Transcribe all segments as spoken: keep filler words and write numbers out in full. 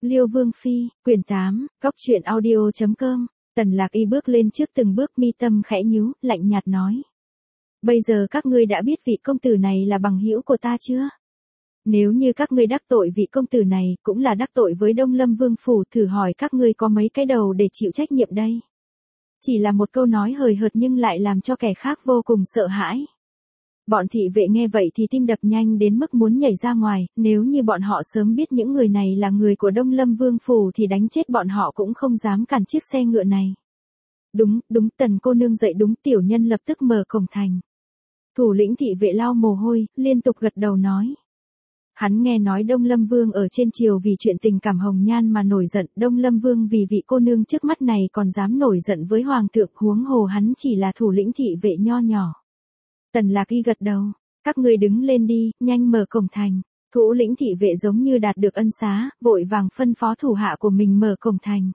Liêu Vương Phi, quyển tám, góc truyện audio.com, Tần Lạc Y bước lên trước từng bước mi tâm khẽ nhíu, lạnh nhạt nói. Bây giờ các ngươi đã biết vị công tử này là bằng hữu của ta chưa? Nếu như các ngươi đắc tội vị công tử này, cũng là đắc tội với Đông Lâm Vương Phủ, thử hỏi các ngươi có mấy cái đầu để chịu trách nhiệm đây? Chỉ là một câu nói hời hợt nhưng lại làm cho kẻ khác vô cùng sợ hãi. Bọn thị vệ nghe vậy thì tim đập nhanh đến mức muốn nhảy ra ngoài, nếu như bọn họ sớm biết những người này là người của Đông Lâm Vương Phủ thì đánh chết bọn họ cũng không dám cản chiếc xe ngựa này. Đúng, đúng, Tần cô nương dậy đúng, tiểu nhân lập tức mở cổng thành. Thủ lĩnh thị vệ lau mồ hôi, liên tục gật đầu nói. Hắn nghe nói Đông Lâm Vương ở trên triều vì chuyện tình cảm hồng nhan mà nổi giận, Đông Lâm Vương vì vị cô nương trước mắt này còn dám nổi giận với hoàng thượng, huống hồ hắn chỉ là thủ lĩnh thị vệ nho nhỏ. Tần Lạc Y gật đầu, các ngươi đứng lên đi, nhanh mở cổng thành. Thủ lĩnh thị vệ giống như đạt được ân xá, vội vàng phân phó thủ hạ của mình mở cổng thành.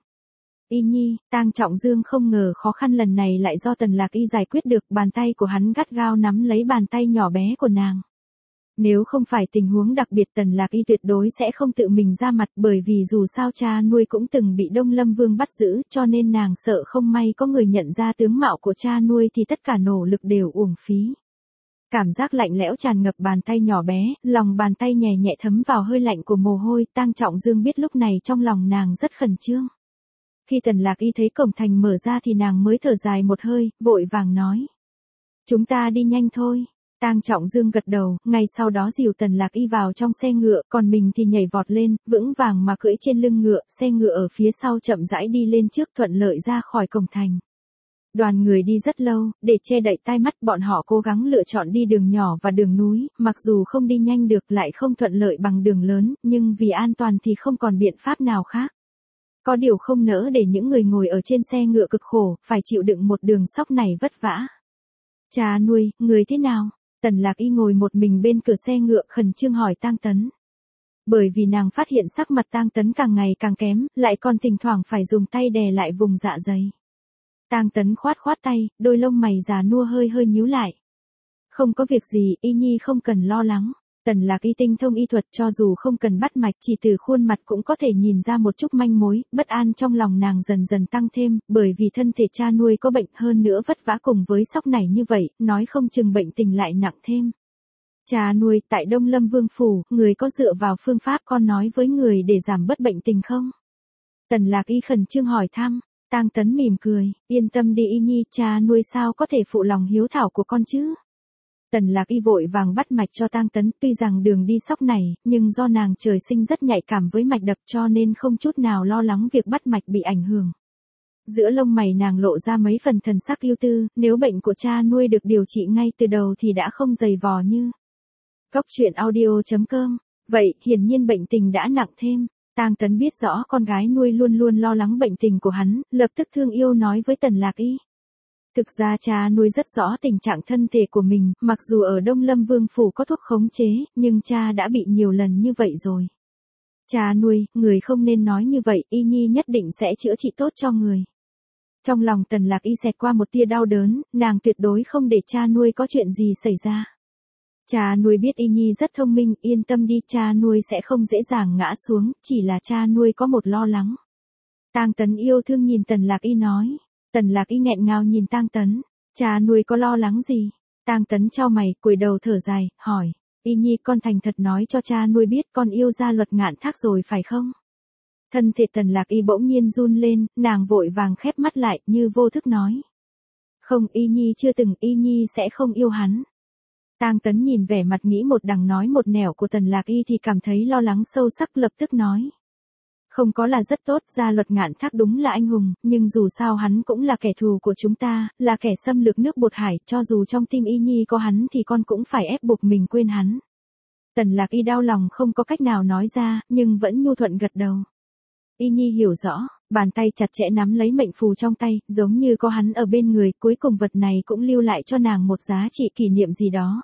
Y Nhi, Tang Trọng Dương không ngờ khó khăn lần này lại do Tần Lạc Y giải quyết được, bàn tay của hắn gắt gao nắm lấy bàn tay nhỏ bé của nàng. Nếu không phải tình huống đặc biệt Tần Lạc Y tuyệt đối sẽ không tự mình ra mặt, bởi vì dù sao cha nuôi cũng từng bị Đông Lâm Vương bắt giữ, cho nên nàng sợ không may có người nhận ra tướng mạo của cha nuôi thì tất cả nỗ lực đều uổng phí. Cảm giác lạnh lẽo tràn ngập bàn tay nhỏ bé, lòng bàn tay nhẹ nhẹ thấm vào hơi lạnh của mồ hôi, Tang Trọng Dương biết lúc này trong lòng nàng rất khẩn trương. Khi Tần Lạc Y thấy cổng thành mở ra thì nàng mới thở dài một hơi, vội vàng nói. Chúng ta đi nhanh thôi. Tang Trọng Dương gật đầu, ngay sau đó dìu Tần Lạc Y vào trong xe ngựa, còn mình thì nhảy vọt lên, vững vàng mà cưỡi trên lưng ngựa, xe ngựa ở phía sau chậm rãi đi lên trước, thuận lợi ra khỏi cổng thành. Đoàn người đi rất lâu, để che đậy tai mắt bọn họ cố gắng lựa chọn đi đường nhỏ và đường núi, mặc dù không đi nhanh được lại không thuận lợi bằng đường lớn, nhưng vì an toàn thì không còn biện pháp nào khác. Có điều không nỡ để những người ngồi ở trên xe ngựa cực khổ, phải chịu đựng một đường sóc này vất vả. Cha nuôi, người thế nào? Tần Lạc Y ngồi một mình bên cửa xe ngựa khẩn trương hỏi Tang Tấn. Bởi vì nàng phát hiện sắc mặt Tang Tấn càng ngày càng kém, lại còn thỉnh thoảng phải dùng tay đè lại vùng dạ dày. Tang Tấn khoát khoát tay, đôi lông mày già nua hơi hơi nhíu lại. Không có việc gì, Y Nhi không cần lo lắng. Tần Lạc Y tinh thông y thuật, cho dù không cần bắt mạch, chỉ từ khuôn mặt cũng có thể nhìn ra một chút manh mối. Bất an trong lòng nàng dần dần tăng thêm, bởi vì thân thể cha nuôi có bệnh, hơn nữa vất vả cùng với sóc này như vậy, nói không chừng bệnh tình lại nặng thêm. Cha nuôi, tại Đông Lâm Vương Phủ, người có dựa vào phương pháp con nói với người để giảm bớt bệnh tình không? Tần Lạc Y khẩn trương hỏi thăm. Tang Tấn mỉm cười, yên tâm đi Y Nhi, cha nuôi sao có thể phụ lòng hiếu thảo của con chứ? Tần Lạc Y vội vàng bắt mạch cho Tang Tấn, tuy rằng đường đi sóc này, nhưng do nàng trời sinh rất nhạy cảm với mạch đập cho nên không chút nào lo lắng việc bắt mạch bị ảnh hưởng. Giữa lông mày nàng lộ ra mấy phần thần sắc ưu tư, nếu bệnh của cha nuôi được điều trị ngay từ đầu thì đã không dày vò như. Góc truyện audio.com, vậy hiển nhiên bệnh tình đã nặng thêm. Tang Tấn biết rõ con gái nuôi luôn luôn lo lắng bệnh tình của hắn, lập tức thương yêu nói với Tần Lạc Y. Thực ra cha nuôi rất rõ tình trạng thân thể của mình, mặc dù ở Đông Lâm Vương Phủ có thuốc khống chế, nhưng cha đã bị nhiều lần như vậy rồi. Cha nuôi, người không nên nói như vậy, Y Nhi nhất định sẽ chữa trị tốt cho người. Trong lòng Tần Lạc Y xẹt qua một tia đau đớn, nàng tuyệt đối không để cha nuôi có chuyện gì xảy ra. Cha nuôi biết Y Nhi rất thông minh, yên tâm đi, cha nuôi sẽ không dễ dàng ngã xuống, chỉ là cha nuôi có một lo lắng. Tang Tấn yêu thương nhìn Tần Lạc Y nói. Tần Lạc Y nghẹn ngào nhìn Tang Tấn, cha nuôi có lo lắng gì? Tang Tấn chau mày, cúi đầu thở dài, hỏi, Y Nhi con thành thật nói cho cha nuôi biết con yêu gia Luật Ngạn Thác rồi phải không? Thân thể Tần Lạc Y bỗng nhiên run lên, nàng vội vàng khép mắt lại, như vô thức nói. Không, Y Nhi chưa từng, Y Nhi sẽ không yêu hắn. Tang Tấn nhìn vẻ mặt nghĩ một đằng nói một nẻo của Tần Lạc Y thì cảm thấy lo lắng sâu sắc, lập tức nói. Không có là rất tốt, gia Luật Ngạn Thác đúng là anh hùng, nhưng dù sao hắn cũng là kẻ thù của chúng ta, là kẻ xâm lược nước Bột Hải, cho dù trong tim Y Nhi có hắn thì con cũng phải ép buộc mình quên hắn. Tần Lạc Y đau lòng không có cách nào nói ra, nhưng vẫn nhu thuận gật đầu. Y Nhi hiểu rõ, bàn tay chặt chẽ nắm lấy mệnh phù trong tay, giống như có hắn ở bên người, cuối cùng vật này cũng lưu lại cho nàng một giá trị kỷ niệm gì đó.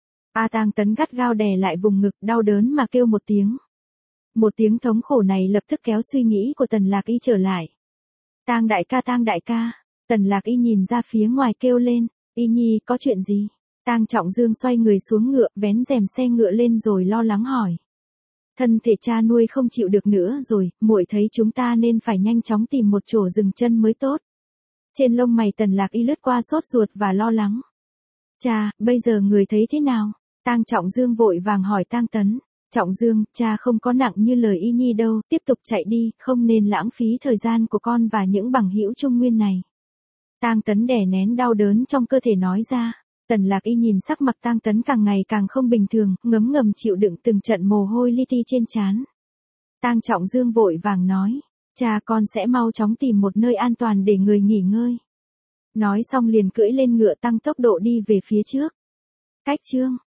A Tang Tấn gắt gao đè lại vùng ngực, đau đớn mà kêu một tiếng. Một tiếng thống khổ này lập tức kéo suy nghĩ của Tần Lạc Y trở lại. Tang đại ca, Tang đại ca. Tần Lạc Y nhìn ra phía ngoài kêu lên, Y Nhi có chuyện gì? Tang Trọng Dương xoay người xuống ngựa, vén rèm xe ngựa lên rồi lo lắng hỏi. Thân thể cha nuôi không chịu được nữa rồi, muội thấy chúng ta nên phải nhanh chóng tìm một chỗ dừng chân mới tốt. Trên lông mày Tần Lạc Y lướt qua sốt ruột và lo lắng. Cha, bây giờ người thấy thế nào? Tang Trọng Dương vội vàng hỏi Tang Tấn. Trọng Dương, cha không có nặng như lời y nhi đâu, tiếp tục chạy đi, không nên lãng phí thời gian của con và những bằng hữu Trung Nguyên này. Tang Tấn đè nén đau đớn trong cơ thể nói ra. Tần Lạc Y nhìn sắc mặt Tang Tấn càng ngày càng không bình thường, ngấm ngầm chịu đựng từng trận mồ hôi li ti trên trán. Tang Trọng Dương vội vàng nói, cha con sẽ mau chóng tìm một nơi an toàn để người nghỉ ngơi. Nói xong liền cưỡi lên ngựa tăng tốc độ đi về phía trước. Cách chương